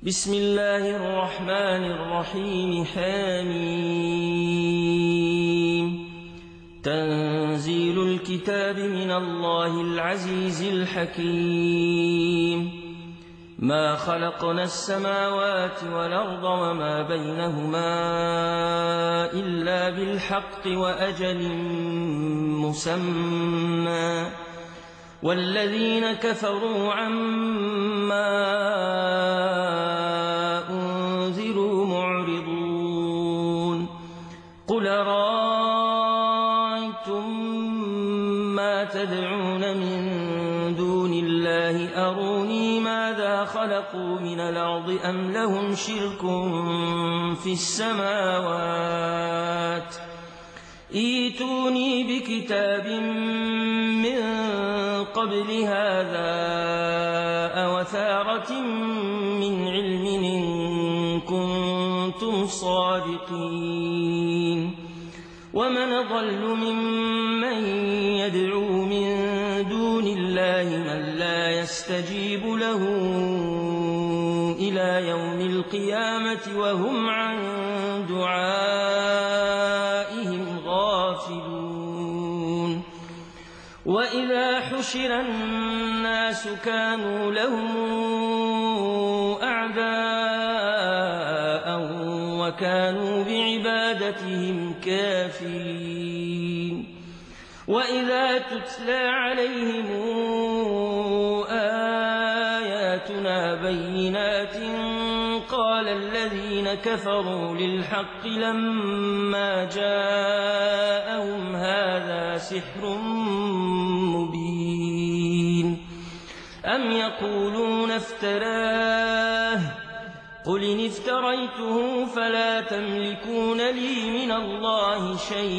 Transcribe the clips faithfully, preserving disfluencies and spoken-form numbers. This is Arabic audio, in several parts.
بسم الله الرحمن الرحيم حميم تنزيل الكتاب من الله العزيز الحكيم ما خلقنا السماوات والأرض وما بينهما إلا بالحق وأجل مسمى والذين كفروا عما أنذروا معرضون قل أرأيتم ما تدعون من دون الله أروني ماذا خلقوا من الأرض أم لهم شرك في السماوات ائتوني بكتاب من قبل هذا أو أثارة من علم إن كنتم صادقين ومن ضل ممن يدعو من دون الله من لا يستجيب له إلى يوم القيامة وهم عن دعائهم غافلون وإذا حشر الناس كانوا لهم أعداء وكانوا بعبادتهم كافرين وإذا تتلى عليهم آياتنا بينات قال الذين كفروا للحق لما جاءهم هذا سحر مبين أم يقولون افتراه قل إن افتريته فلا تملكون لي من الله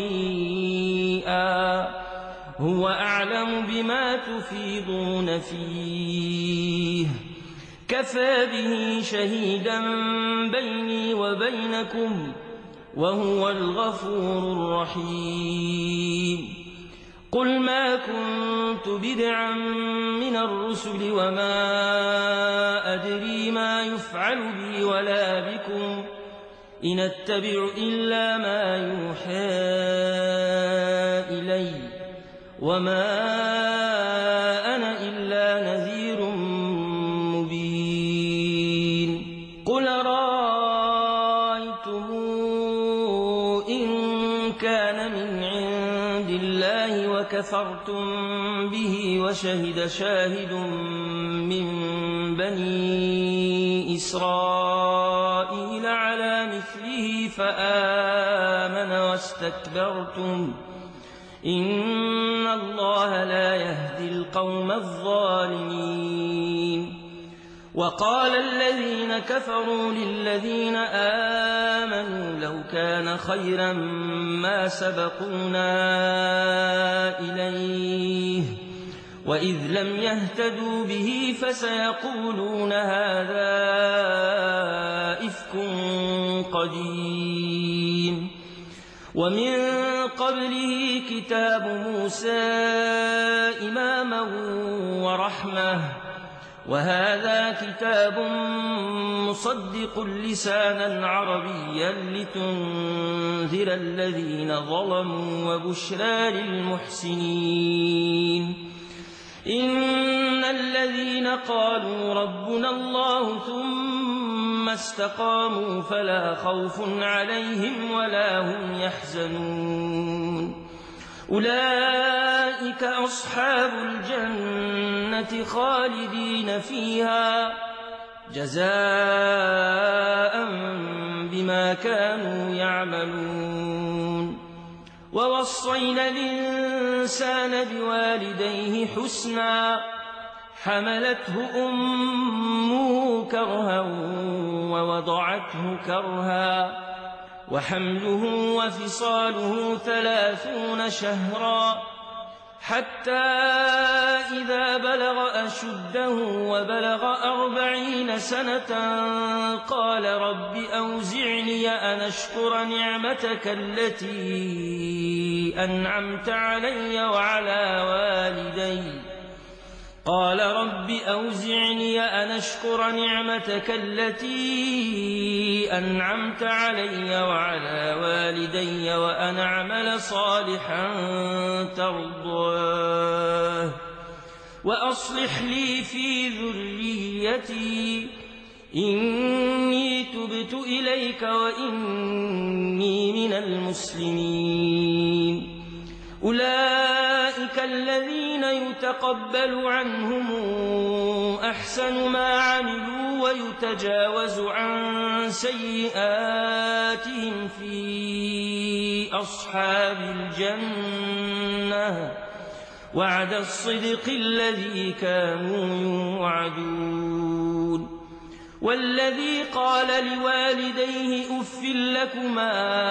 شيئا هو أعلم بما تفيضون فيه كفى به شهيدا بيني وبينكم وهو الغفور الرحيم قل ما كنت بدعا من الرسل وما أدري ما يفعل بي ولا بكم إن أتبع إلا ما يوحى إلي وما أنا إلا نذير مبين قل رأيتم إن كان من عند الله وكفرتم به وشهد شاهد من بني إسرائيل على مثله فآمن واستكبرتم إن الله لا يهدي القوم الظالمين وقال الذين كفروا للذين آمنوا لو كان خيرا ما سبقونا إليه وإذ لم يهتدوا به فسيقولون هذا إفك قديم ومن قبله كتاب موسى إماما ورحمة وهذا كتاب مصدق لسانا عربيا لتنذر الذين ظلموا وبشرى للمحسنين إن الذين قالوا ربنا الله ثم استقاموا فلا خوف عليهم ولا هم يحزنون أولئك أصحاب الجنة خالدين فيها جزاء بما كانوا يعملون ووصينا الإنسان بوالديه حسنا حملته أمه كرها ووضعته كرها وحمله وفصاله ثلاثون شهرا حتى إذا بلغ أشده وبلغ أربعين سنة قال رب أوزعني أن أشكر نعمتك التي أنعمت علي وعلى والدي قال رب أوزعني أن أشكر نعمتك التي أنعمت علي وعلى والدي وأن أعمل صالحا ترضاه وأصلح لي في ذريتي إني تبت إليك وإني من المسلمين. أولئك الذين يتقبل عنهم أحسن ما عملوا ويتجاوز عن سيئاتهم في أصحاب الجنة وعد الصدق الذي كانوا يوعدون. والذي قال لوالديه أف لكما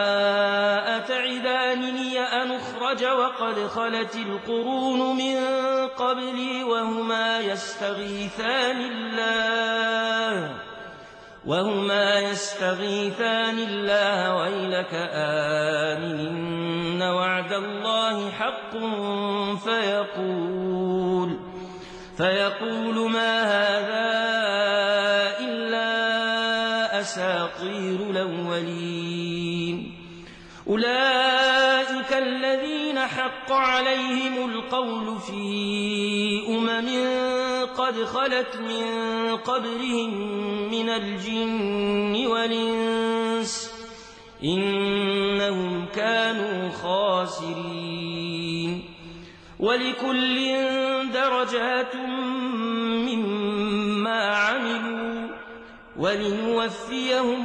أتعدانني أن أخرج وقد خلت القرون من قبلي وهما يستغيثان الله وهما يستغيثان الله ويلك آمن إن وعد الله حق فيقول فيقول ما هذا أساطير الأولين. أولئك الذين حق عليهم القول في أمم قد خلت من قبلهم من الجن والإنس إنهم كانوا خاسرين. ولكل درجات مما عملوا ولنوفيهم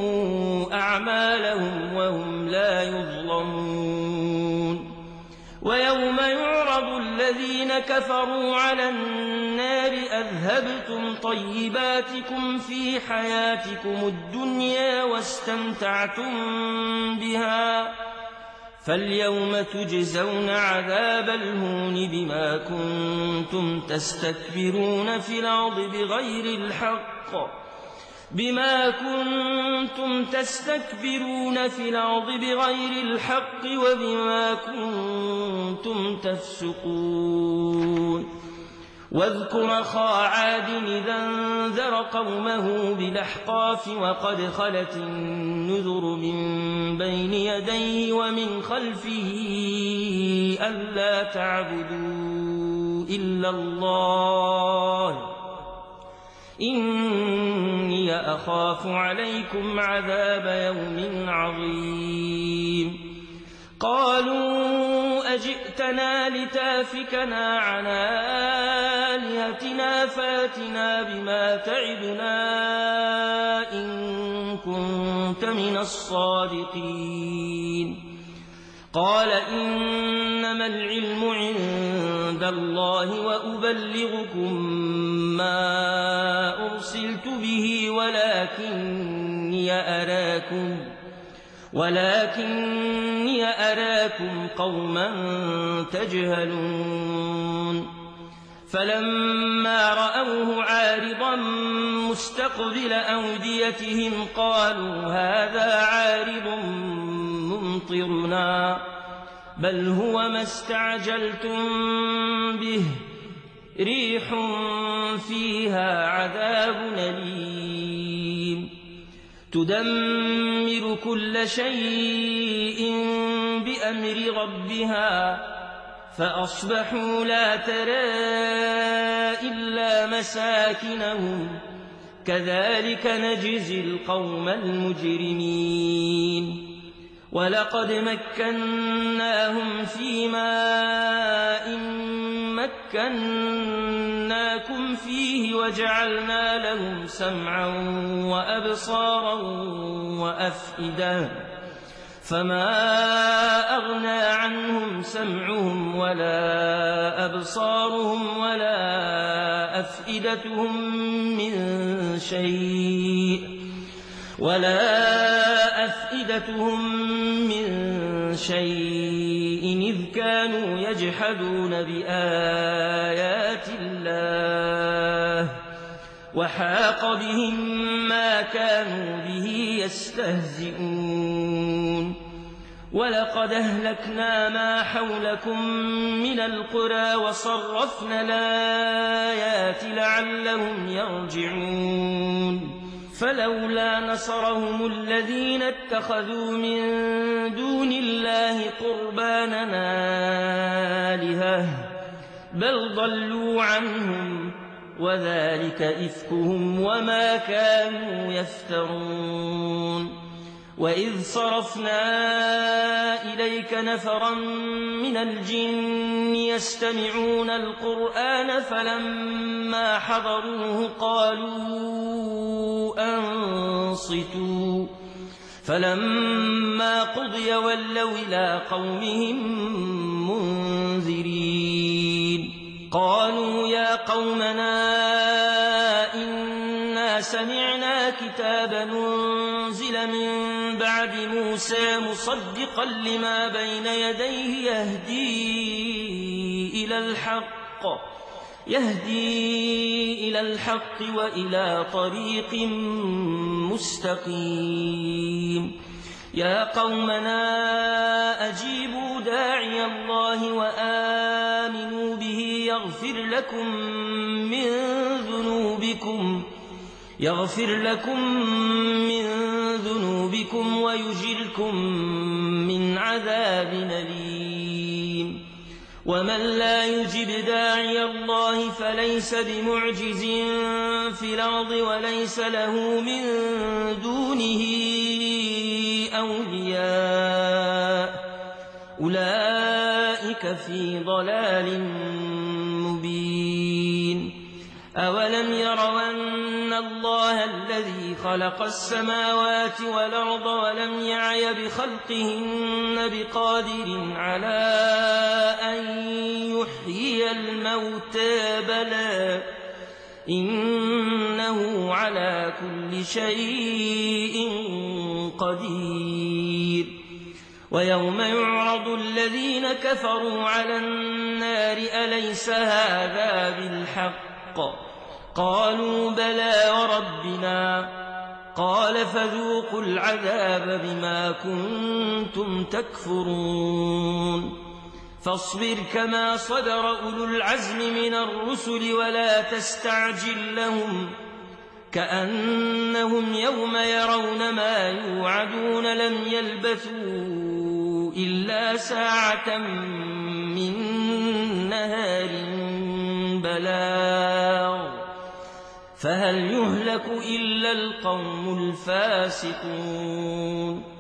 أعمالهم وهم لا يظلمون. ويوم يعرض الذين كفروا على النار أذهبتم طيباتكم في حياتكم الدنيا واستمتعتم بها فاليوم تجزون عذاب الهون بما كنتم تستكبرون في الأرض بغير الحق بما كنتم تستكبرون في الأرض بغير الحق وبما كنتم تفسقون. واذكر أخا عاد إذا انذر قومه بالأحقاف وقد خلت النذر من بين يديه ومن خلفه ألا تعبدوا إلا الله إني أخاف عليكم عذاب يوم عظيم. قالوا أجئتنا لتافكنا عن آلهتنا فاتنا بما تعدنا إن كنت من الصادقين. قال إنما العلم عند الله وأبلغكم ما أرسلت به ولكني أراكم ولكني أراكم قوما تجهلون. فلما رأوه عارضا مستقبل أوديتهم قالوا هذا عارض ممطرنا بل هو ما استعجلتم به ريح فيها عذاب أليم تدمر كل شيء بأمر ربها فأصبحوا لا ترى إلا مساكنهم كذلك نجزي القوم المجرمين. ولقد مكناهم في ماء مكناكم فيه وجعلنا لهم سمعا وأبصارا وأفئدة فما أغنى عنهم سمعهم ولا أبصارهم ولا أفئدتهم من شيء ولا أفئدتهم من شيء إذ كانوا يجحدون بآيات الله وحاق بهم ما كانوا به يستهزئون. ولقد أهلكنا ما حولكم من القرى وصرفنا الآيات لعلهم يرجعون فلولا نصرهم الذين اتخذوا من دون الله قربانا آلهة بل ضلوا عنهم وذلك إفكهم وما كانوا يفترون وإذ صرفنا إليك نفرا من الجن يستمعون القرآن فلما حضروه قالوا أنصتوا فلما قضي ولوا إلى قومهم منذرين قالوا يا قومنا إنا سمعنا كتابا أنزل من بعد موسى مصدقا لما بين يديه يهدي إلى الحق يهدي إلى الحق وإلى طريق مستقيم يا قومنا أجيبوا داعي الله وآمنوا به يغفر لكم من ذنوبكم يغفر لكم من ذنوبكم ويجركم من عذاب أليم ومن لا يجب داعي الله فليس بمعجز في الأرض وليس له من دونه أولياء أولئك في ضلال مبين أولم يروا أن الله الذي خلق السماوات والأرض ولم يعي بخلقهن بقادر على أن يحيي الموتى بلى إنه على كل شيء قدير ويوم يعرض الذين كفروا على النار أليس هذا بالحق قالوا بلى وربنا قال فذوقوا العذاب بما كنتم تكفرون فاصبر كما صبر أولو العزم من الرسل ولا تستعجل لهم كأنهم يوم يرون ما يوعدون لم يلبثوا إلا ساعة من نهار بلاغ فهل يهلك إلا القوم الفاسقون